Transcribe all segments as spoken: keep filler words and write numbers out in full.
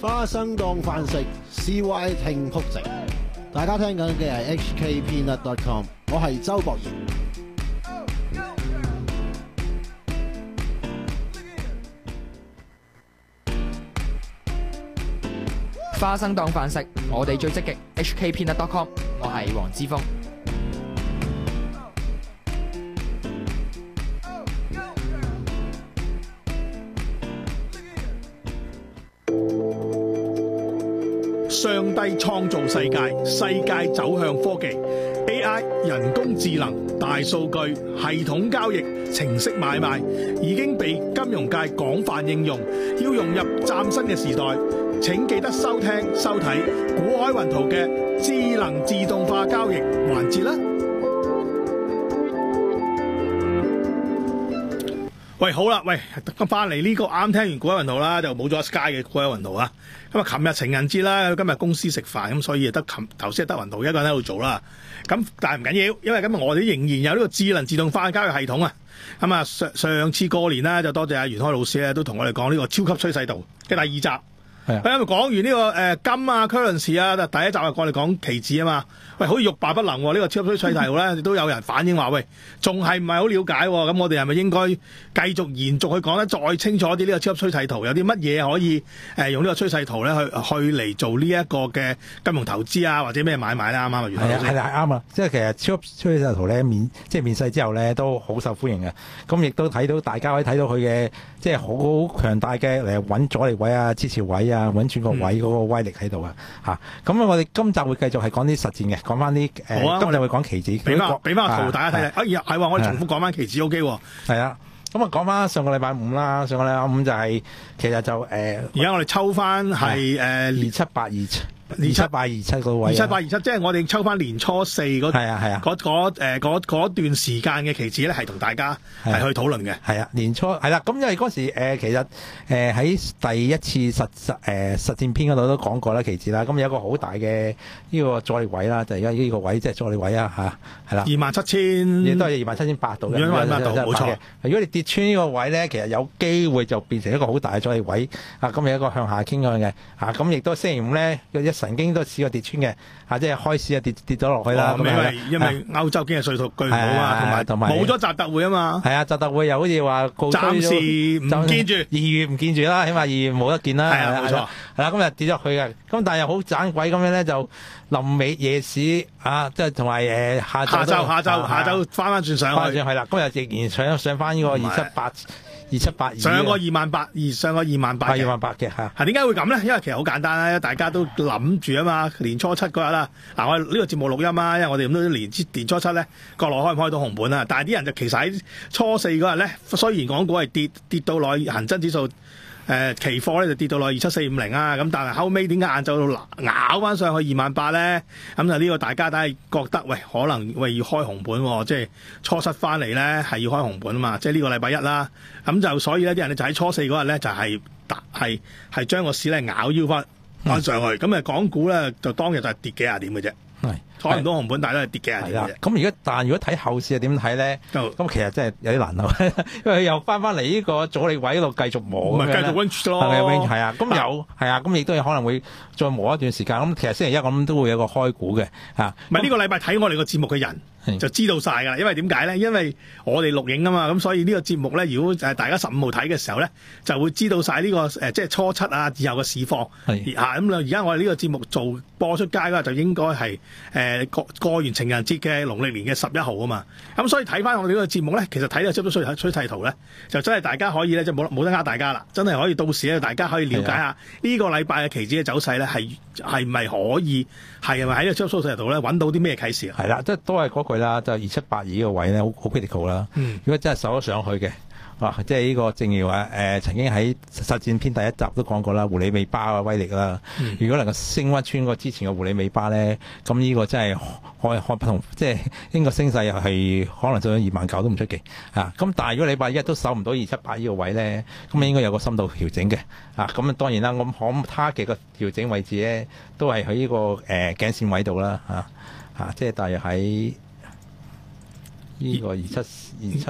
花生當飯食 ，C Y 聽曲直。大家聽緊嘅係 H K Peanut dot com， 我係周博賢。 花生當飯食，我哋最積極。H K Peanut dot com， 我係黃之鋒。 上帝創造世界，世界走向科技 A I、人工智能、大數據、系統交易、程式買賣，已經被金融界廣泛應用。要融入嶄新嘅時代，請記得收聽收睇股海雲圖嘅智能自動化交易環節啦。喂，好啦，喂，咁翻嚟呢個啱聽完股海雲圖啦，就冇咗 Sky 嘅股海雲圖啊。咁啊，琴日情人節啦，今日公司食飯，咁所以得琴頭先係得雲圖一個人喺度做啦。咁但係唔緊要，因為今日我哋仍然有呢個智能自動化嘅交易系統啊。咁啊，上上次過年啦，就多謝阿袁開老師咧，都同我哋講呢個超級趨勢圖嘅第二集。係啊，咁講完呢、這個誒、呃、金啊 currency 啊，第一集啊，我哋講期指啊嘛。喂，好似欲罷不能喎、啊！呢、這個超級趨勢圖咧，都有人反映話，喂，仲係唔係好了解喎、啊？咁我哋係咪應該繼續延續去講得再清楚啲？呢個超級趨勢圖有啲乜嘢可以誒、呃、用呢個趨勢圖咧去去嚟做呢一個嘅金融投資啊，或者咩買賣啦？啱啱啊？ 係啊，係啦，啱啊！即係其實超級趨勢圖咧面即係面世之後咧都好受歡迎嘅。咁亦都睇到大家可以睇到佢嘅即係好強大嘅嚟揾阻力位啊、支持位啊、揾轉角位嗰個威力喺度啊！嚇、嗯！咁、啊、我哋今集會繼續係講啲實戰嘅。講翻啲誒，今日會講期指，俾翻俾翻個圖大家睇睇。哎呀，係喎，我哋重複講翻期指 O K 喎。係啊，咁啊講翻上個禮拜五啦，上個禮拜五就係、是、其實就誒，而、呃、家我哋抽翻係誒二七八二七。二七八二七個位，二七八二七，即係我哋抽翻年初四嗰係啊係啊嗰嗰誒嗰嗰段時間嘅期指咧，係同大家係去討論嘅。係啊，年初係啦，咁因為嗰時誒、呃、其實誒喺、呃、第一次實實誒、呃、實戰篇嗰度都講過啦，期指啦，咁有一個好大嘅呢個阻力位啦，就而家呢個位即係阻力位啊嚇，係啦，二萬七千，亦都係二萬七千八度嘅，二萬八度冇錯。如果你跌穿呢個位咧，其實有機會就變成一個好大嘅阻力位啊！咁有一個向下傾向嘅嚇，咁亦都星期五咧一曾經都試過跌穿嘅，嚇即係開市啊跌跌咗落去啦。咁、哦、因為因為歐洲經濟數據唔好啊，同埋冇咗習特會啊嘛。係啊，習特會又好似話暫時唔見住，二月唔見住啦，起碼二月冇得見啦。係啊，冇錯。係啦，今日跌咗去嘅，咁但係又好盞鬼咁樣咧，就臨尾夜市啊，即係同埋誒下晝下晝下晝下晝翻翻轉上去。係啦，今日仍然上上翻呢個二七八。二七八二上個二萬八，二上個二萬八，二萬八嘅嚇。係點解會咁咧？因為其實好簡單啦，大家都諗住啊嘛，年初七嗰日啦。嗱，我哋呢個節目錄音啊，因為我哋咁多年年初七咧，國內開唔開到紅盤啊？但係啲人就其實喺初四嗰日咧，雖然港股係跌跌到落恆生指數。誒、呃、期貨咧就跌到落二七四五零啊，咁但係後尾點解晏晝咬翻上去二萬八咧？咁就呢個大家都係覺得喂，可能喂要開紅盤喎、哦，即係初七翻嚟咧係要開紅盤啊嘛，即係呢個禮拜一啦。咁就所以呢啲人咧就喺初四嗰日咧就係係係將個市咧咬腰翻翻上去，咁、嗯、啊港股咧就當日就係跌幾廿點嘅啫。係開唔到紅盤，但係都係跌幾廿點嘅。咁而家但係如果睇後市係點睇咧？咁其實真係有啲難諗，因為佢又翻翻嚟呢個阻力位嗰度繼續磨。咪繼續 range 咯。係啊，咁有係啊，咁亦都有可能會再磨一段時間。咁其實星期一咁都會有個開股嘅嚇。唔係呢個禮拜睇我哋個節目嘅人。就知道晒㗎啦，因為點解咧？因為我哋錄影啊嘛，咁所以呢個節目咧，如果誒大家十五號睇嘅時候咧，就會知道晒呢、呢個誒、呃、即係初七啊以後嘅市況。係嚇咁啦，而家我哋呢個節目做播出街嗰日就應該係誒、呃、過過完情人節嘅農曆年嘅十一號啊嘛。咁所以睇翻我哋呢個節目咧，其實睇到出咗趨趨勢圖咧，就真係大家可以咧，即係冇冇得呃大家啦，真係可以到時咧，大家可以了解下呢個禮拜嘅期指嘅走勢咧，係係咪可以係咪喺個趨勢圖咧揾到啲咩啟示啊？係啦，即係都係嗰句啦，就二七八二呢個位咧，好好 critical 啦。嗯，如果真係守咗上去嘅，啊，即係呢個正如話誒，曾經喺實戰篇第一集都講過啦，狐狸尾巴嘅威力啦。嗯、如果能夠升翻穿過之前嘅狐狸尾巴咧，咁呢個真係可可不同，即係應該升勢又係可能做咗二萬九都唔出奇啊。咁但係如果禮拜一都守唔到二七八呢個位咧，咁應該有個深度調整嘅啊。咁當然啦，咁可他嘅個調整位置咧，都係喺呢個誒、呃、頸線位度啦，嚇、啊、嚇，即係大約喺呢個二七二七。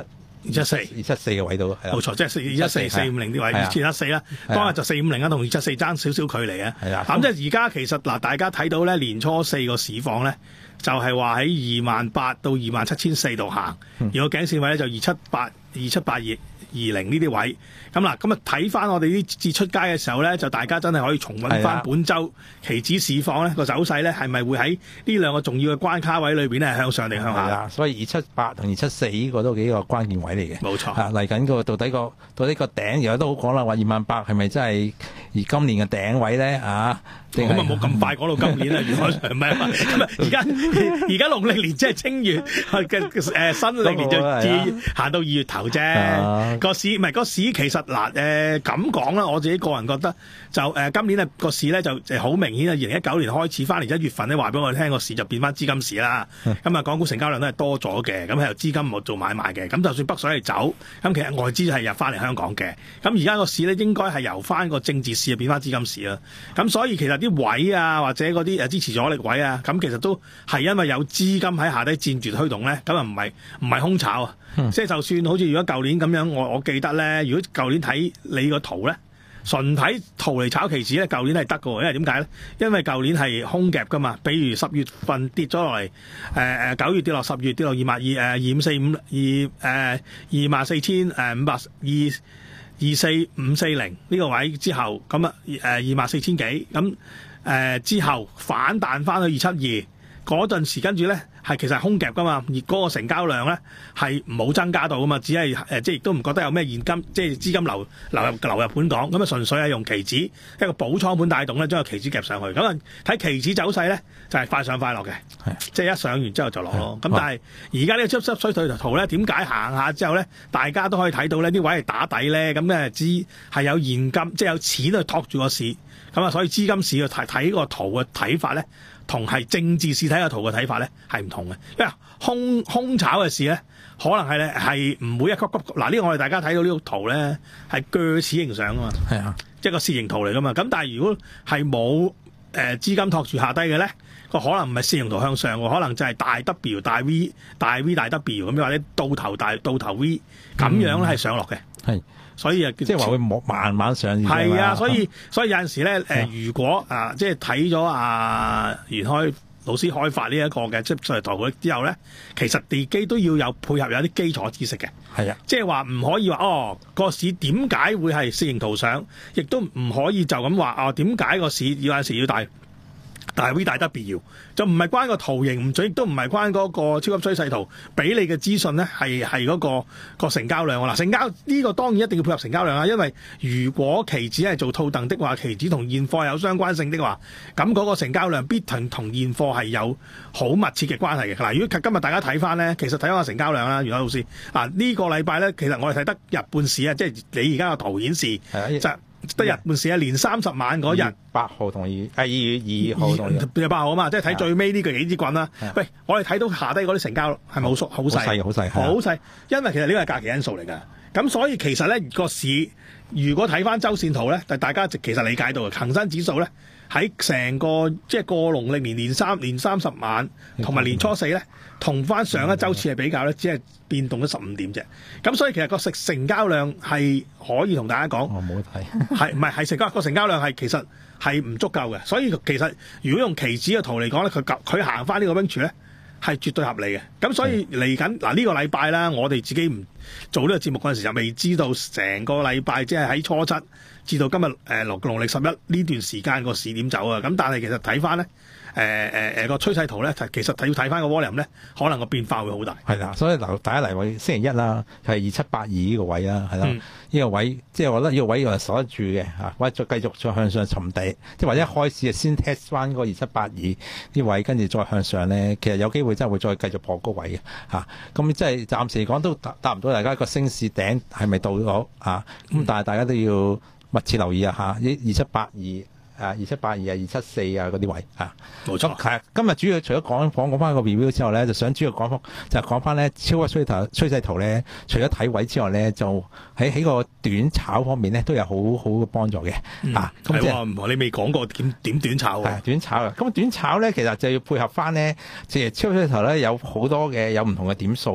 二七四。 二七四嘅位度，係啦冇錯，即係四二一四四五零啲位， 係啊二七四啦。當日就四五零啦，同二七四爭少少距離啊。 係啊咁即係而家其實嗱，大家睇到咧年初四個市況咧，就係話喺二萬八到二萬七千四度行， 嗯而個頸線位咧就二七八二七八二二零呢啲位。咁嗱，咁啊睇翻我哋啲節出街嘅時候咧，就大家真係可以重溫係啊翻本週期指市況咧個走勢咧，係咪會喺呢兩個重要嘅關卡位裏邊咧向上定向下？ 係啦，所以二七八同二七四呢個都幾個關鍵位嚟嘅。 冇錯。 啊嚟緊個到底個到底個頂，而家都好講啦，話二萬八係咪真係而今年嘅頂位咧？啊，定係咁啊冇咁快講到今年啦，原來唔係啊，咁啊而家而家農曆年即係正月嘅誒新歷年就至行到二月頭啫。個市唔係個市其實嗱誒咁講啦，我自己個人覺得就誒今年啊個市咧就就好明顯啊，二零一九年開始翻嚟一月份咧話俾我哋聽個市就變翻資金市啦。咁啊港股成交量都係多咗嘅，咁係由資金冇做買賣嘅。咁就算北水係走，咁其實外資係入翻嚟香港嘅。咁而家個市咧應該係由翻個政治市變翻資金市啦。咁所以其實啲位啊或者嗰啲誒支持阻力位啊，咁其實都係因為有資金喺下低佔住推動咧，咁啊唔係唔係空炒啊。 嗯、 即係就算好似如果舊年咁樣，我我記得咧，如果舊年睇你個圖咧，純睇圖嚟炒期指咧，舊年係得嘅，因為點解咧？因為舊年係空夾噶嘛，比如十月份跌咗落嚟，誒誒九月跌落十月跌落二萬二誒二五四五二誒二萬四千誒五百二二四五四零呢個位之後，咁啊誒二萬四千幾，咁誒之後反彈翻去二七二。嗰陣時跟住咧係其實係空夾噶嘛，而嗰個成交量咧係冇增加到噶嘛，只係誒即係亦都唔覺得有咩現金即係資金流流入流入本港，咁啊純粹係用期指一個補倉盤帶動咧，將個期指夾上去。咁啊睇期指走勢咧就係、是、快上快落嘅，即係一上完之後就落咯。咁但係而家呢個執執衰退圖咧，點解行下之後咧，大家都可以睇到呢啲位係打底咧，咁咧資係有現金，即係有錢去托住個市，咁啊所以資金市嘅睇睇個圖嘅睇法咧，同係政治市睇個圖嘅睇法咧係唔同嘅，因為空空炒嘅市咧，可能係咧係唔會一級級嗱呢個我哋大家睇到呢個圖咧係鋸齒形相啊嘛， 係啊， 即係個楔形圖嚟噶嘛。咁但係如果係冇誒資金托住下低嘅咧，個可能唔係楔形圖向上喎，可能就係大 W 大 V 大 V 大 W 咁樣，或者倒頭大倒頭 V 咁樣咧係上落嘅。 係、嗯。 所以啊， 即係話會慢慢上。 係啊，所以所以有陣時咧，誒、呃，如果啊，即係睇咗阿袁開老師開發呢一個嘅即係圖之後咧，其實地基都要有配合有啲基礎知識嘅。 係啊， 即係話唔可以話哦個市點解會係楔形圖上，亦都唔可以就咁話哦點解個市有陣時要大。大 V 大 W 就唔係關個圖形唔準，亦都唔係關嗰個超級趨勢圖俾你嘅資訊咧，係係嗰個個成交量嗱，成交呢、呢個當然一定要配合成交量啦，因為如果期指係做套戥的話，期指同現貨有相關性的話，咁嗰個成交量必同同現貨係有好密切嘅關係嘅。嗱，如果今日大家睇翻咧，其實睇翻個成交量啦，袁海老師嗱呢、呢個禮拜咧，其實我哋睇得日半市啊，即係你而家個圖顯示就。得日半市啊，連三十晚嗰日八號同二誒二月二號同二八號啊嘛，即係睇最尾呢個幾支棍啦。喂，我哋睇到下低嗰啲成交係咪好縮好細？ 好細， 好細，因為其實呢個係假期因素嚟㗎。咁所以其實咧個市，如果睇翻周線圖咧，大家其實理解到嘅恒生指數咧喺成個即係過農曆年年三年三十晚同埋年初四咧，同翻上一週次係比較咧，只係變動咗十五點啫。咁所以其實個食成交量係可以同大家講， 我冇睇， 係唔係係成交個成交量係其實係唔足夠嘅。所以其實如果用期指嘅圖嚟講咧，佢佢行翻呢個 range 咧係絕對合理嘅。咁所以嚟緊嗱呢個禮拜啦，我哋自己唔做呢個節目嗰陣時就未知道成個禮拜即係喺初七至到今日誒農農曆十一呢段時間個市點走啊。咁但係其實睇翻咧。誒誒誒個趨勢圖咧，其實睇要睇翻個 volume 咧，可能個變化會好大。 係啦，所以嗱，大家嚟位星期一啦，係二七八二呢個位啦，係啦，呢、嗯、個位即係我覺得呢個位又係守得住嘅嚇，或者再繼續再向上尋底，即係或者一開始啊先 test 翻嗰個二七八二呢位，跟住再向上咧，其實有機會真係會再繼續破高位嘅嚇。咁即係暫時嚟講都答唔到大家個升市頂係咪到咗嚇？咁、嗯、但係大家都要密切留意啊嚇，呢二七八二。啊，二七八二啊，二七四啊，嗰啲位啊， 冇錯。 係今日主要除咗講講講翻個 review 之後咧，就想主要講翻就係講翻咧超級趨勢趨勢圖咧，除咗睇位之外咧，就喺喺個短炒方面咧都有好好嘅幫助嘅、嗯、啊。咁即係你未講過點點短炒啊？ 短炒啊！咁短炒咧，其實就要配合翻咧，即係超級趨勢圖咧有好多嘅有唔同嘅點數嘅。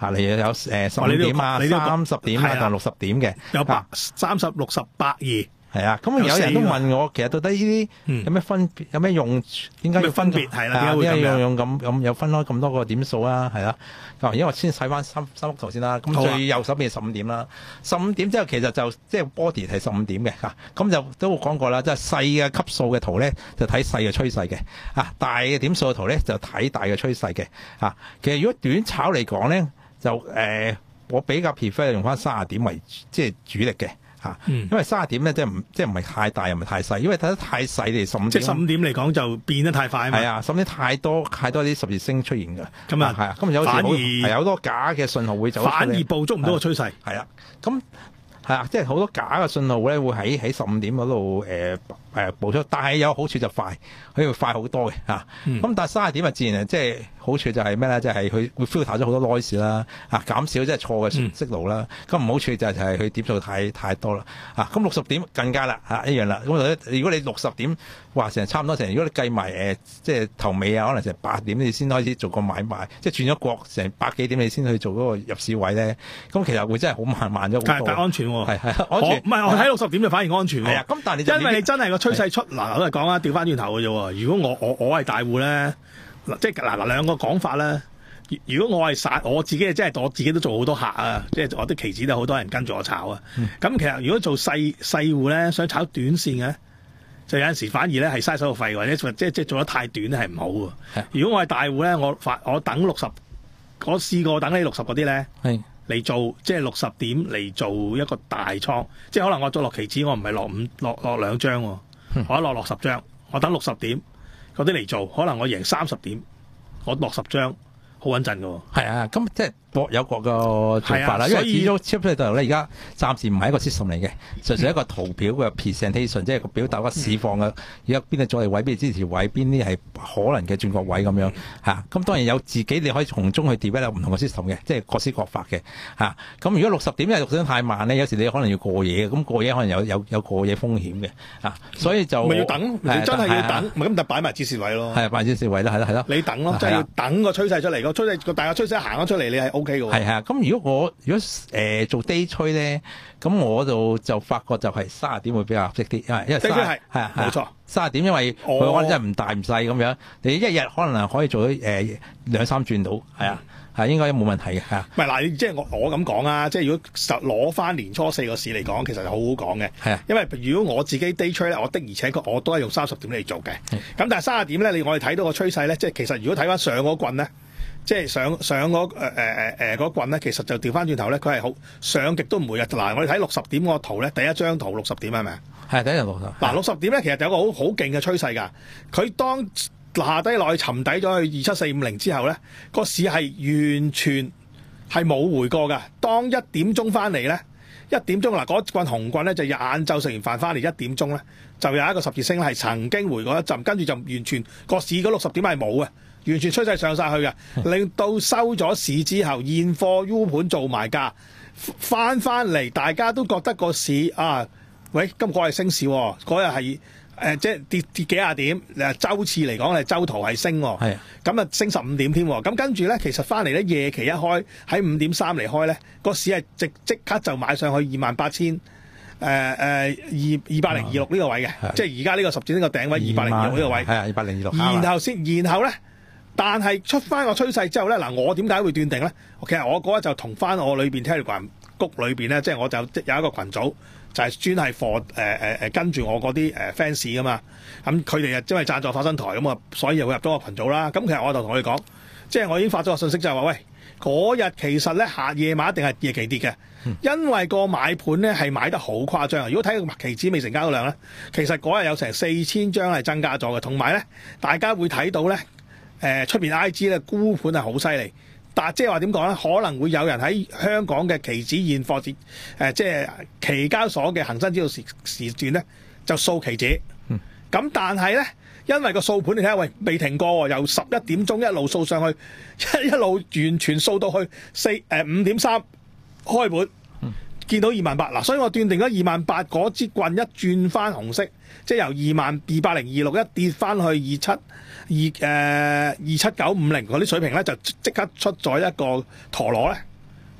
嚇，例如有誒十哦你都要五點啊、 你都要三十點啊係啊同六十點嘅， 有百三十、六十、百二。 係啊，咁有人都問我，其實到底呢啲嗯有咩分別？有咩用？點解要分咩分別係啦啊點解點解會咁樣要用咁咁有分開咁多個點數啊？係啦，咁因為我先睇翻三三幅圖先啦。咁好啊最右手邊係十五點啦，十五點之後其實就即係 body 係十五點嘅嚇。咁就都講過啦，即係細嘅級數嘅圖咧就睇細嘅趨勢嘅，啊大嘅點數嘅圖咧就睇大嘅趨勢嘅。啊，其實如果短炒嚟講咧，就誒、呃、我比較 prefer 用翻三十點為即係主力嘅。嚇， 嗯因為三十點咧，即係唔即係唔係太大又唔係太細，因為睇得太細你十五點， 即係十五點嚟講就變得太快啊嘛。 係啊，甚至太多太多啲十字星出現㗎。 咁啊係啊，咁有時好反而係好多假嘅信號會走出嚟， 反而捕捉唔到個趨勢。 係啊，咁係啊，即係好多假嘅信號咧，會喺喺十五點嗰度誒誒捕捉，但係有好處就快，佢會快好多嘅嚇。咁、 嗯但係三十點啊，自然即係好處就係咩咧？即係佢會 filter 咗好多 noise 啦，啊減少即係錯嘅息路啦。咁唔好處就係就係佢點數太太多啦。啊，咁六十點更加啦嚇一樣啦。咁如果你六十點話成差唔多成，如果你計埋誒即係頭尾啊，可能成八點你先開始做個買賣，即係轉咗國成百幾點你先去做嗰個入市位咧。咁其實會真係好慢慢咗好多。 但係安全喎。 係係我安全。 唔係我睇六十點就反而安全喎。 係啊，咁但係你就因為你真係個趨勢出嗱，我嚟講啊，調翻轉頭嘅啫喎。如果我我我係大戶咧，嗱即係嗱嗱兩個講法咧。如果我係散，我自己即係我自己都做好多客啊，即係我啲期指都好多人跟住我炒啊。咁、嗯、其實如果做細細戶咧，想炒短線嘅，就有陣時反而咧係嘥手續費，或者即係即係做得太短咧係唔好嘅。如果我係大戶咧，我發我等六十，我試過等呢六十嗰啲咧。 係。 嚟做即係六十點嚟做一個大倉，即係可能我做落期指，我唔係落五落落兩張喎， 嗯、 我一落落十張，我等六十點嗰啲嚟做，可能我贏三十點，我落十張，好穩陣㗎喎。 係啊，咁即係各有各個做法啦。 啊、 因為始終 chip 度咧，而家暫時唔係一個 system 嚟嘅，純粹一個圖表嘅 presentation，、嗯、即係個表達個市況嘅，而家邊啲阻力位，邊啲支持位，邊啲係可能嘅轉角位咁樣嚇。咁、嗯啊、當然有自己你可以從中去 develop 唔同嘅 system 嘅，即係各施各法嘅嚇。咁、啊、如果六十點因為六十點太慢咧，有時你可能要過夜嘅，咁過夜可能有有有過夜風險嘅嚇、啊。所以就咪要等，你真係要等，咪咁就擺埋指示位咯。 係擺指示位啦，係啦係啦。 你等咯，即係要等個趨勢出嚟，個趨勢個大個趨勢行咗出嚟，你係 O K 嘅喎。 係係咁如果我如果誒、呃、做 day trade 咧，咁我就就發覺就係三十點會比較合適啲，因為因為三十係係冇錯， 三十點因為佢可能真係唔大唔細咁樣，你一日可能可以做到誒兩三轉到，係啊係應該冇問題嘅嚇。 唔係嗱，即係我我咁講啊，即係如果實攞翻年初四個市嚟講，其實就好好講嘅。 係啊， 因為如果我自己 day trade 咧，我的而且確我都係用三十點嚟做嘅。咁但係三十點咧，你我哋睇到個趨勢咧，即係其實如果睇翻上嗰棍咧。即係上上嗰誒誒誒誒嗰棍咧，其實就調翻轉頭咧，佢係好上極都唔會嘅。嗱，我哋睇六十點個圖咧，第一張圖六十點係咪啊？ 係第一張圖。 嗱，六十點咧，其實就有個好好勁嘅趨勢㗎。佢當下低落去沉底咗去二七四五零之後咧，個市係完全係冇回過㗎。當一點鐘翻嚟咧，一點鐘嗱嗰棍紅棍咧就晏晝食完飯翻嚟一點鐘咧，就有一個十字星係曾經回過一陣，跟住就完全個市嗰六十點係冇嘅。完全趨勢上晒去嘅，令到收咗市之後，現貨 U 盤做埋價，翻翻嚟，大家都覺得個市啊，喂，今個係升市喎，嗰日係誒即係跌跌幾廿點，誒週次嚟講係週圖係升喎，係咁啊升十五點添喎，咁跟住咧，其實翻嚟咧夜期一開喺五點三嚟開咧，個市係即即刻就買上去二萬八千誒誒二二百零二六呢個位嘅，即係而家呢個十字呢個頂位二百零二六呢個位， 係啊二百零二六， 然後先然後咧。但係出翻個趨勢之後咧，嗱我點解會斷定咧？其實我嗰日就同翻我裏邊 Telegram 谷裏邊咧，即係我就有一個群組，就係專係 for 誒誒誒跟住我嗰啲誒 fans 噶嘛。咁佢哋啊因為贊助發生台咁啊，所以又會入咗個群組啦。咁其實我就同佢講，即係我已經發咗個信息就係話，喂，嗰日其實咧下夜晚一定係夜期跌嘅，因為個買盤咧係買得好誇張。如果睇個期指未成交量咧，其實嗰日有成四千張係增加咗嘅，同埋咧大家會睇到咧。誒出邊 I G 咧沽盤係好犀利，但即係話點講咧？可能會有人喺香港嘅期指現貨節誒，即係期交所嘅恒生指數時時段咧就掃期指。咁、嗯、但係咧，因為個掃盤你睇下，喂未停過喎，由十一點鐘一路掃上去，一一路完全掃到去四誒五點三開盤，嗯、見到二萬八嗱，所以我斷定咗二萬八嗰支棍一轉翻紅色，即係由二萬二百零二六一跌翻去二七。二誒二七九五零嗰啲水平咧，就即刻出咗一個陀螺咧，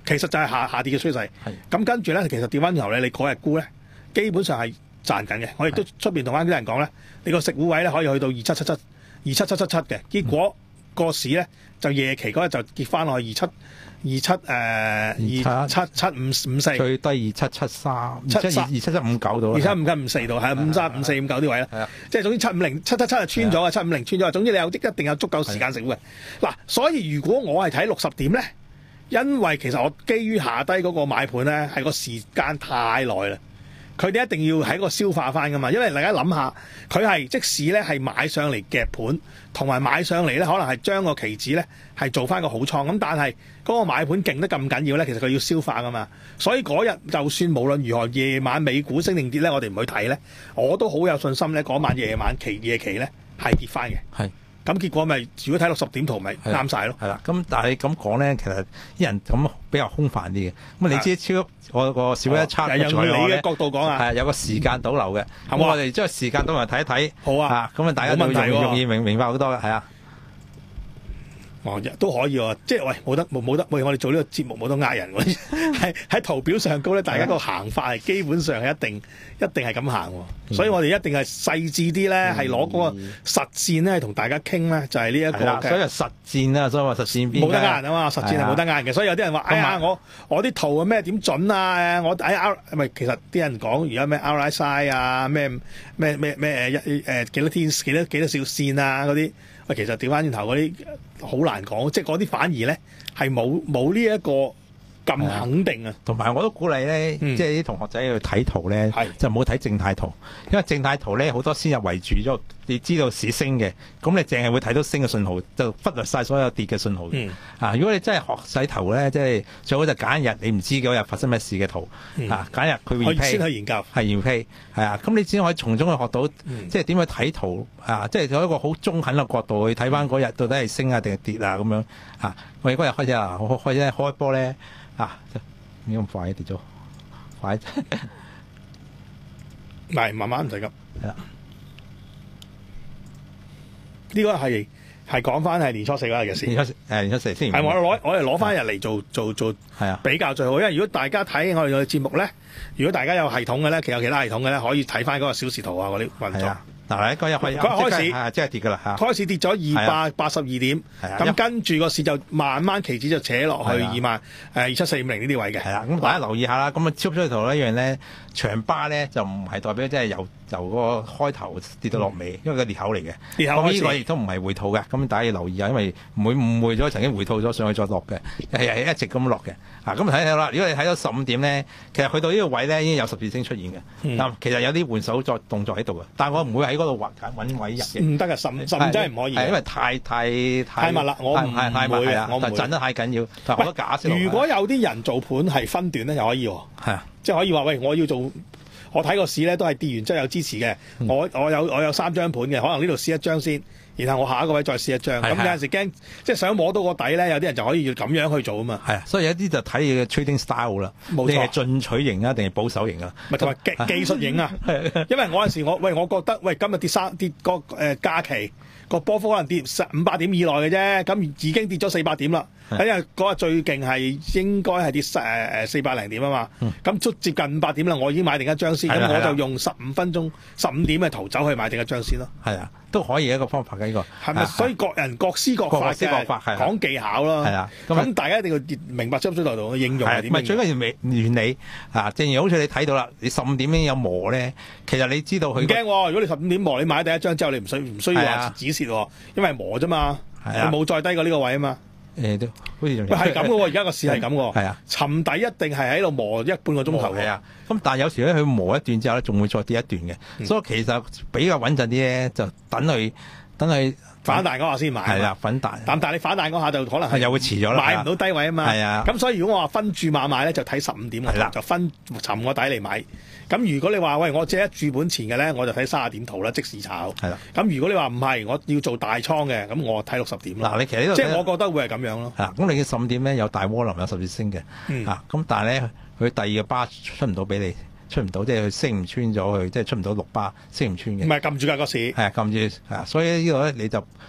其實就係下下跌嘅趨勢。咁跟住咧，其實調翻頭咧，你嗰日沽咧，基本上係賺緊嘅。我亦都出邊同翻啲人講咧，你個食糊位咧可以去到二七七七、二七七七七嘅。結果個市咧就夜期嗰日就跌翻落去二七二七誒二七七五五四， 最低二七七三、二七二七七五九度， 二七五九五四度係五三五四五九啲位啦。即係總之七五零七七七係穿咗啊，七五零穿咗啊。總之你有一定有足夠時間食糊嘅嗱。所以如果我係睇六十點咧，因為其實我基於下低嗰個買盤咧係個時間太耐啦。佢哋一定要喺個消化翻噶嘛，因為大家諗下，佢係即使咧係買上嚟夾盤，同埋買上嚟咧可能係將個期指咧係做翻個好倉咁，但係嗰個買盤勁得咁緊要咧，其實佢要消化噶嘛，所以嗰日就算無論如何夜晚美股升定跌咧，我哋唔去睇咧，我都好有信心咧嗰晚夜晚期夜期咧係跌翻嘅。係。咁結果咪如果睇六十點圖咪啱晒咯。 係啦，咁但係你咁講咧，其實啲人咁比較空泛啲嘅。咁你知超我個小一測嘅從你嘅角度講啊， 係有個時間倒流嘅。咁我哋將時間倒流睇一睇。 好啊。 咁啊，大家都容容易明明白好多嘅，係啊。 哦，都可以喎，即係喂冇得冇冇得，喂我哋做呢個節目冇得呃人喎，係喺圖表上高咧，大家個行法係基本上係一定一定係咁行喎，所以我哋一定係細緻啲咧，係攞嗰個實戰咧同大家傾咧，就係呢一個嘅。 所以實戰啦，所以話實戰邊冇得呃人啊嘛，實戰係冇得呃人嘅，所以有啲人話哎呀我我啲圖啊咩點準啊，我哎 R 唔係其實啲人講而家咩 R S I 啊，咩咩咩咩誒誒幾多天幾多幾多少線啊嗰啲。喂，其實調翻轉頭嗰啲好難講，即係嗰啲反而咧係冇冇呢一個咁肯定啊。 同埋我都鼓勵咧， 嗯、 即係啲同學仔去睇圖咧，就唔好睇靜態圖，因為靜態圖咧好多先入為主咗，你知道市升嘅，咁你淨係會睇到升嘅信號，就忽略晒所有跌嘅信號。嗯、啊，如果你真係學洗圖咧，即係最好就揀一日你唔知嗰日發生咩事嘅圖，嗯、啊揀日佢 replay 先去研究， 係 replay 係啊，咁你先可以從中去學到，嗯、即係點去睇圖啊，即係有一個好中肯嘅角度去睇翻嗰日到底係升啊定係跌啊咁樣啊。我哋嗰日開始啊，開始開波咧。啊！點解咁快跌咗？快唔係慢慢唔使急。 係啦， 呢個係係講翻係年初四嗰日嘅事。 年初四誒年初四先。 係我攞我哋攞翻日嚟做做做係啊比較最好，因為如果大家睇我哋嘅節目咧，如果大家有系統嘅咧，其實有其他系統嘅咧，可以睇翻嗰個小時圖啊嗰啲運作。 嗱，嗰日開開始係即係跌噶啦嚇， 開始跌咗二百八十二點，咁跟住個市就慢慢期指就扯落去二萬誒二七四五零呢啲位嘅。 係啦，咁大家留意下啦。咁啊，超出圖一樣咧，長巴咧就唔係代表即係由由嗰個開頭跌到落尾，因為個裂口嚟嘅。裂口開始。呢個亦都唔係回吐嘅，咁大家要留意下，因為唔會誤會咗曾經回吐咗上去再落嘅，係係一直咁落嘅。啊，咁睇睇啦，如果你睇到十五點咧，其實去到呢個位咧已經有十字星出現嘅。嗱，其實有啲換手作動作喺度嘅，但係我唔會喺嗰度揾揾位入嘅。唔得嘅，十五十五真係唔可以。係因為太太太密啦，我唔太密係啊，我震得太緊要，但好多假設。如果有啲人做盤係分段咧，又可以喎。係啊，即係可以話喂，我要做。我睇個市咧都係跌完之後有支持嘅，嗯、我我有我有三張盤嘅，可能呢度試一張先，然後我下一個位再試一張。咁有陣時驚即係想摸到個底咧，有啲人就可以要咁樣去做啊嘛。係啊，所以有啲就睇你嘅 trading style 啦，冇錯，你係進取型啊，定係保守型啊？咪同埋技技術型啊？因為我有陣時我喂，我覺得喂今日跌三跌個誒、呃、假期個波幅可能跌五百點以內嘅啫，咁已經跌咗四百點啦。因為嗰日最勁係應該係跌誒誒四百零點啊嘛，咁都、嗯、接近五百點啦，我已經買定一張先，咁我就用十五分鐘十五點嘅圖走去買定一張先咯。係啊，都可以一個方法嘅呢、這個。係咪？所以各人各施各法嘅，各法講技巧咯。係啊，咁大家一定要明白執水頭度嘅應用係點。唔係最緊要原理啊！正如好似你睇到啦，你十五點已經有磨咧，其實你知道佢唔驚喎。如果你十五點磨，你買第一張之後，你唔需唔需要話止蝕喎，因為磨啫嘛，你冇再低過呢個位啊嘛。誒都好似仲係咁嘅喎，而家個市係咁喎。係啊，沉底一定係喺度磨一半個鐘頭嘅。啊，咁但係有時咧，佢磨一段之後咧，仲會再跌一段嘅。嗯、所以其實比較穩陣啲咧，就等佢等佢反彈嗰下先買。係啊，反彈。但但係你反彈嗰下就可能係又會遲咗啦，買唔到低位啊嘛。係啊。咁所以如果我話分注碼買咧，就睇十五點嘅，就分沉個底嚟買。咁如果你話喂，我借一注本錢嘅咧，我就睇三十點圖啦，即時炒。係啦。咁如果你話唔係，我要做大倉嘅，咁我睇六十點啦。嗱，你其實呢度即係我覺得會係咁樣咯。係咁你嘅十五點咧有大窩輪有十字星嘅。嗯。啊，咁但係咧，佢第二個巴出唔到俾你，出唔到，即係佢升唔穿咗佢，即係出唔到六巴，升唔穿嘅。唔係撳住㗎個市。係啊，撳住係啊，所以呢個咧你就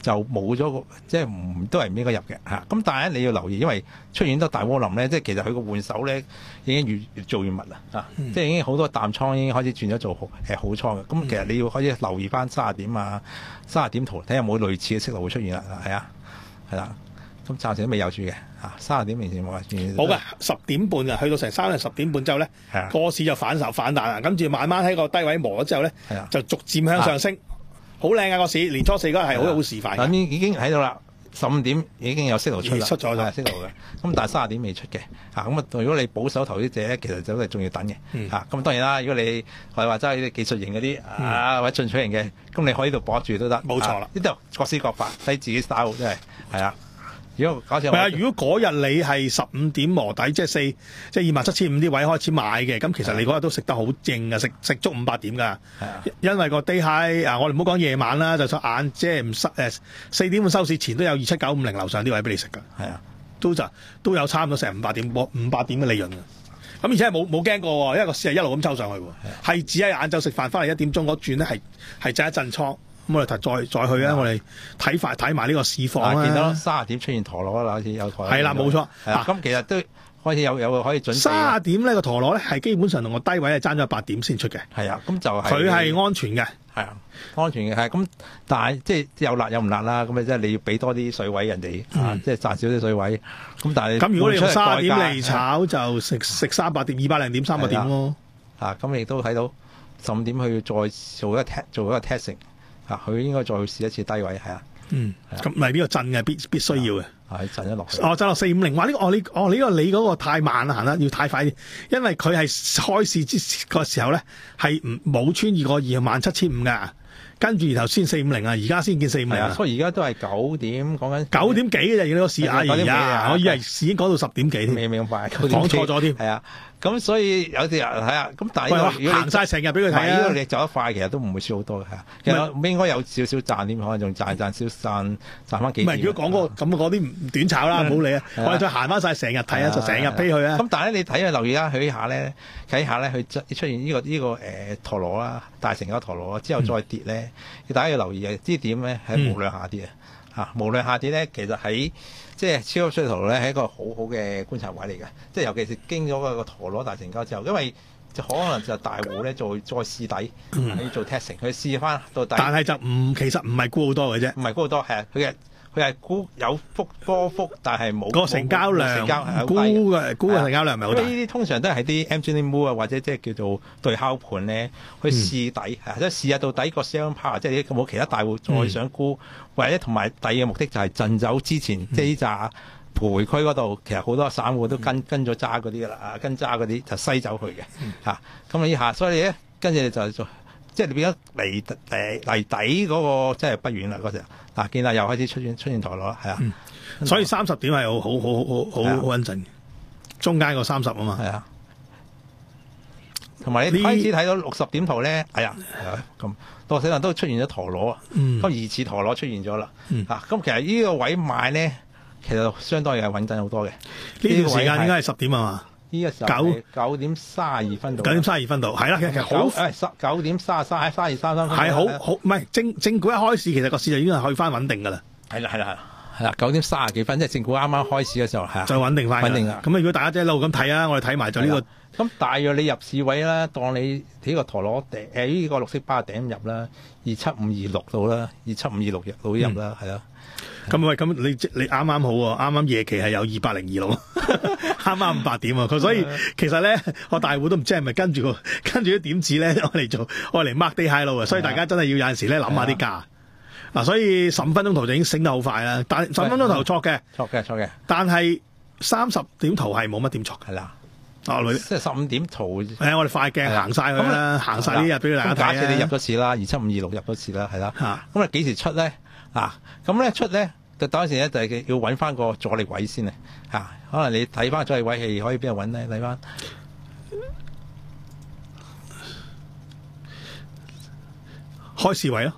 就冇咗個即係唔都係唔應該入嘅嚇。咁、啊、但係咧你要留意，因為出現咗大渦輪咧，即係其實佢個換手咧已經越越做越密啦啊！嗯、即係已經好多淡倉已經開始轉咗做好誒好倉嘅。咁其實你要開始留意翻三十點啊、三十點圖，睇下有冇類似嘅息路會出現啦，係啊，係啦。咁暫時都未有住嘅嚇，三十點明顯冇話轉。 好嘅，十點半啊，去到成三日十點半之後咧，個市就反手反彈啊，跟住慢慢喺個低位磨咗之後咧，就逐漸向上升，好靚啊個市，年初四嗰日係好好示範。 咁已經喺度啦，十五點已經有息路出啦， 出咗啦， 息路嘅。咁但係三十點未出嘅嚇，咁啊如果你保守投資者咧，其實就係仲要等嘅嚇。咁、嗯、當然啦，如果你我哋話齋啲技術型嗰啲、嗯、啊或者進取型嘅，咁你可以度搏住都得。 冇錯啦， 呢度各施各法，睇自己 style 真係係啊。如果假設係啊，如果嗰日你係十五點磨底，即係四，即係二萬七千五啲位開始買嘅，咁其實你嗰日都食得好正㗎，食食足五百點㗎。因為個 day high 啊，我哋唔好講夜晚啦，就算晏即係唔收誒四點半收市前都有二七九五零樓上啲位俾你食㗎。係啊，都就都有差唔多成五百點五百點嘅利潤㗎。咁而且係冇冇驚過喎，因為個市係一路咁抽上去喎，係只係晏晝食飯翻嚟一點鐘嗰轉咧係係震一震倉。咁我哋再再去啊！我哋睇快睇埋呢個市況啦。 見到三十點出現陀螺啦，好似有陀螺。 係啦，冇錯。 嗱，咁其實都開始有有可以準備。 三十點呢個陀螺咧係基本上同個低位係爭咗八點先出嘅。 係啊，咁就係佢係安全嘅。係啊， 安全嘅係咁，但係即係有辣有唔辣啦。咁啊，即係你要俾多啲水位人哋啊，即係賺少啲水位。咁但係咁如果你用三十點嚟炒，就食食三百點、二百零點、三百點咯。 啊，咁亦都睇到十五點去再做一個 test 做一個 testing。啊！佢應該再去試一次低位，係啊，嗯， 咁咪呢個震嘅必必須要嘅， 係震一落去。 哦，震落四五零，哇！呢、這個哦，你哦呢、這個你嗰個太慢啦，行得要太快啲，因為佢係開市之個時候咧係唔冇穿二個二萬七千五㗎。跟住然後先四五零啊，而家先見四五零啊， 所以而家都係九點講緊九點幾嘅啫，要呢個市啊，而家我以為市已經講到十點幾添， 未明白， 講錯咗添， 係啊，咁所以有啲人係啊，咁但係如果行晒成日俾佢睇啊， 如果你走得快，其實都唔會輸好多嘅，係啊，其實應該有少少賺點，可能仲賺賺少賺賺翻幾。 唔係，如果講嗰個咁嗰啲唔短炒啦，唔好理啊，我哋再行翻晒成日睇啊，就成日飛佢啊。 咁但係你睇下留意下佢下咧，睇下咧佢出現呢個呢個誒陀螺啦，大成交陀螺之後再跌咧，大家要留。而係呢點咧係無量下跌啊！嚇、嗯，無量下跌咧，其實喺即係超級衰圖咧，係一個好好嘅觀察位嚟嘅。即係尤其是經咗個陀螺大成交之後，因為就可能就大戶咧再再試底，嗯、要做 testing，佢試翻到底。 但係就唔其實唔係沽好多嘅啫， 唔係沽好多，係啊，佢嘅。佢係估有幅波幅，但係冇個成交量， 成交係估嘅估嘅成交量唔係好大。 呢啲通常都係喺啲 M G move 啊，或者即係叫做對敲盤咧，去試底，係即係試下到底個 sell power，即係冇其他大戶再想沽，嗯、或者同埋第二個目的就係震走之前，嗯、即係呢紮徘徊區嗰度，其實好多散戶都跟、嗯、跟咗揸嗰啲噶啦，跟揸嗰啲就篩走佢嘅嚇。咁啊，以下所以咧，跟住就做。即係你變咗離誒離底嗰個，真係不遠啦嗰時。嗱，見啦又開始出現出現陀螺啦，係啊、嗯。 所以三十點係好好好好好好穩陣嘅，中間個三十啊嘛。係啊。 同埋你開始睇到六十點圖咧，係啊，咁多死人都出現咗陀螺啊。嗯。咁疑似陀螺出現咗啦。嗯。咁、啊、其實呢個位買咧，其實相當係穩陣好多嘅。 呢段時間應該係十點啊嘛。 呢個時候九九點三十二分度， 九點三十二分度，係啦，其實好誒九點三十三喺三二三三分， 係好好唔係正正股一開始，其實個市就已經係去翻穩定㗎啦。 係啦係啦係啦，九點三十幾分，即係正股啱啱開始嘅時候係啊， 就穩定翻， 穩定啦。 咁啊，如果大家即係一路咁睇啊，我哋睇埋就呢個咁大約你入市位啦，當你呢個陀螺頂誒呢個綠色巴頂入啦，二七五二六度啦，二七五二六入到入啦，係啦。 咁喂，咁你你啱啱好喎，啱啱夜期係有二百零二六，啱啱五百點啊！佢所以其實咧，我大戶都唔知係咪跟住個跟住啲點子咧，我嚟做我嚟 mark day high low啊！所以大家真係要有陣時咧諗下啲價嗱，所以十五分鐘圖就已經升得好快啦。但十五分鐘圖錯嘅， 錯嘅錯嘅。但係三十點圖係冇乜點錯嘅啦。 哦，即係十五點圖。 係啊，我哋快鏡行晒佢啦，行晒呢日俾大家睇啊！ 假設你入咗市啦，二七五二六入咗市啦，係啦。咁啊幾時出咧？啊，咁咧出咧，就當時咧就係要揾翻個阻力位先啊！嚇，可能你睇翻阻力位係可以邊度揾咧？睇翻開市位咯，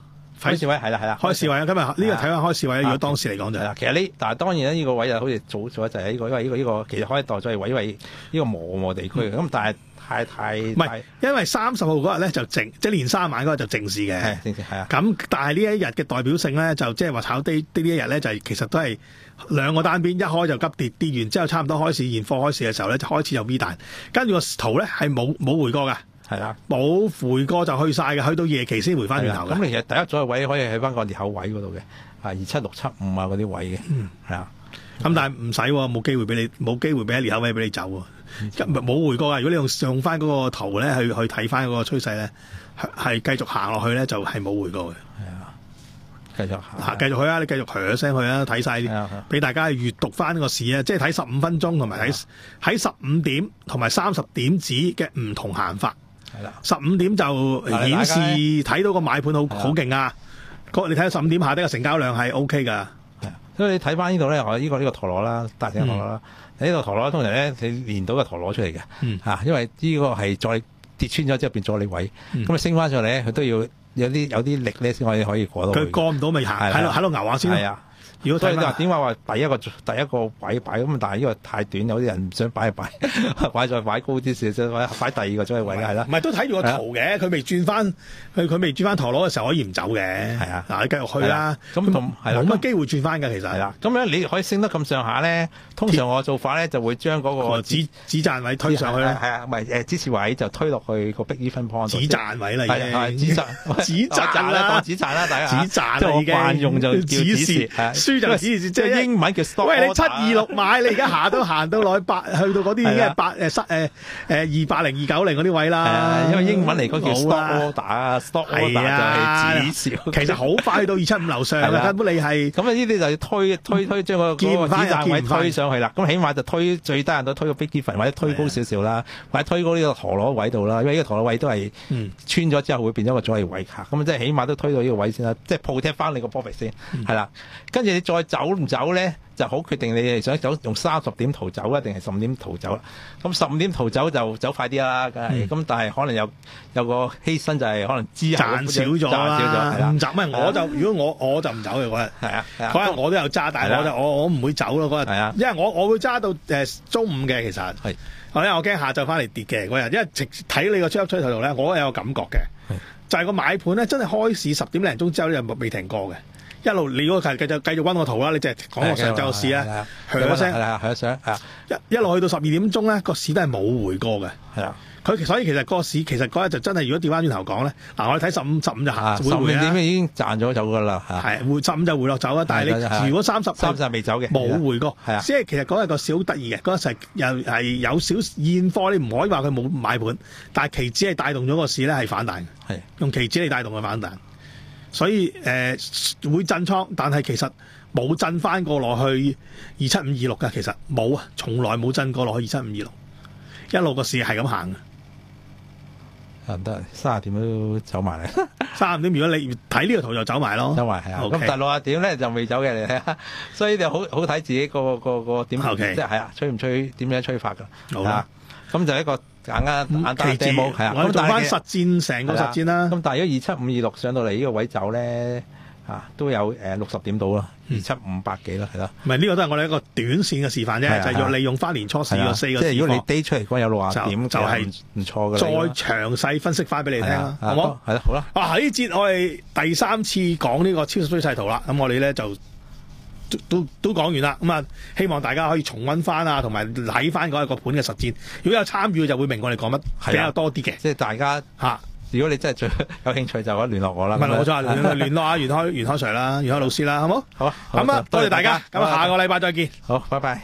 開市位係啦係啦， 開市位啊！今日呢個睇翻開市位，如果當時嚟講就係啦。其實呢，但係當然咧，呢個位就好似早咗就係呢個，因為呢個呢個其實可以代咗係位為呢個磨磨地區嘅。咁但係太太唔係，因為三十號嗰日咧就靜，即係年三晚嗰日就靜市嘅。 係正正係啊。 咁但係呢一日嘅代表性咧，就即係話炒低呢一日咧，就係其實都係兩個單邊，一開就急跌，跌完之後差唔多開市現貨開市嘅時候咧，就開始有 V 彈，跟住個圖咧係冇冇回過㗎。 係啦， 冇回過就去晒嘅，去到夜期先回翻轉頭嘅。 咁其實第一組嘅位可以喺翻個裂口位嗰度嘅，啊二七六七五啊嗰啲位嘅， 嗯， 係啊。 咁但係唔使喎，冇機會俾你，冇機會俾一裂口位俾你走喎，冇回過㗎。如果你用用翻嗰個圖咧去去睇翻嗰個趨勢咧，係繼續行落去咧就係冇回過嘅。 係啊，繼續行， 繼續去啊！你繼續噓一聲去啊！睇晒俾大家閱讀翻個市啊！即係睇十五分鐘同埋睇喺十五點同埋三十點子嘅唔同行法。 係啦， 十五點就顯示睇到個買盤好好勁啊！個你睇到十五點下低嘅成交量係 O K 㗎。 係啊，所以你睇翻呢度咧，我呢個呢個陀螺啦，大隻陀螺啦。你呢個陀螺通常咧，你連到個陀螺出嚟嘅， 嗯嚇，因為呢個係再跌穿咗之後變咗你位，咁你升翻上嚟咧，佢都要有啲有啲力咧先可以可以過到。佢過唔到咪行喺度喺度牛下先咯。係啊。如果所以你話點解話第一個第一個位擺咁，但係呢個太短，有啲人唔想擺就擺，擺再擺高啲少少，擺第二個再位係啦。 唔係都睇住個圖嘅，佢未轉翻，佢佢未轉翻陀螺嘅時候可以唔走嘅。係啊，嗱你繼續去啦。咁同冇乜機會轉翻㗎，其實係啦。 咁樣你可以升得咁上下咧，通常我做法咧就會將嗰個止止賺位推上去啦。 係啊，唔係誒支持位就推落去個 break even point 止賺位啦，已經。 止賺止賺啦，當止賺啦，大家。 止賺啦已經。 慣用就叫指示， 輸就指示，即係。 英文嘅 stop。 喂，你七二六買，你而家下都行到落去八，去到嗰啲已經係八誒誒誒二八零二九零嗰啲位啦。 因為英文嚟講叫 stop order 啊 ，stop order 就係指示。 其實好快去到二七五樓上啦，根本你係咁啊！呢啲就要推推推將個嗰個止賺位推上去啦。咁起碼就推最低人都推個 break even 或者推高少少啦，或者推高呢個陀螺位度啦。因為呢個陀螺位都係穿咗之後會變咗個阻力位卡。咁即係起碼都推到呢個位先啦，即係 protect 翻你個 profit 先，係啦。跟住你再走唔走咧，就好決定你哋想走用三十點圖走啊，定係十五點圖走啦。咁十五點圖走就走快啲啦，梗係。咁、嗯、但係可能有有個犧牲就係可能之後賺少咗啦，唔走咩？我就如果我我就唔走嘅嗰日，係啊，嗰日我都有揸，但係我就我我唔會走咯嗰日，係啊，因為我我會揸到誒中午嘅其實係，因為我驚下晝翻嚟跌嘅嗰日，因為直睇你個吹吹圖咧，我有個感覺嘅，就係、是、個買盤咧真係開市十點零鐘之後咧就未停過嘅。一路你嗰個繼續繼續溫個圖啦，你即係講個上晝嘅市啊，響一聲，係啊，響一聲，係啊，一一路去到十二點鐘咧，個市都係冇回過嘅，係啊。佢所以其實個市其實嗰日就真係如果調翻轉頭講咧，嗱我哋睇十五十五就下會回啦，十五點已經賺咗走噶啦，係回十五就回落走啦。但係你如果三十三十未走嘅，冇回過，係啊。即係其實嗰日個市好得意嘅，嗰日又係有少現貨，你唔可以話佢冇買盤，但係期指係帶動咗個市咧係反彈嘅，係用期指嚟帶動嘅反彈。所以誒、呃、會震倉，但係其實冇震翻過落去二七五二六嘅，其實冇啊，從來冇震過落去二七五二六，一路個市係咁行嘅。 唔得，三十點都走埋嚟。 三十點，如果你睇呢個圖就走埋咯。走埋係啊。咁但六十點咧就未走嘅，你睇下。所以就好好睇自己個個個點，即係係啊，吹唔吹點樣吹法㗎？好啊。咁就一個簡單簡單 demo 係啊。 我做翻實戰成個實戰啦。 咁但係如果二七五二六上到嚟呢個位走咧，啊都有誒六十點到啦，二七五百幾啦，係咯。 唔係呢個都係我哋一個短線嘅示範啫，就係要利用翻年初四個四個。 即係如果你 day 出嚟講有六十點， 就係唔錯嘅。 再詳細分析翻俾你聽啦，好冇？ 係啦，好啦。 啊喺呢節我哋第三次講呢個超級趨勢圖啦，咁我哋咧就。都都都講完啦，咁啊希望大家可以重溫翻啊，同埋睇翻嗰一個盤嘅實戰。如果有參與嘅就會明我哋講乜比較多啲嘅。 即係大家嚇、啊，如果你真係最有興趣就可以聯絡我啦。唔係冇錯， 聯絡阿袁開袁開 Sir 啦，袁開老師啦，好冇？好啊，咁啊，多謝大家，咁下個禮拜再見。 好，拜拜。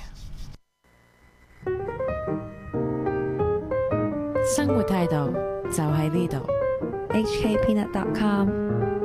生活態度就喺呢度。H K Peanut dot com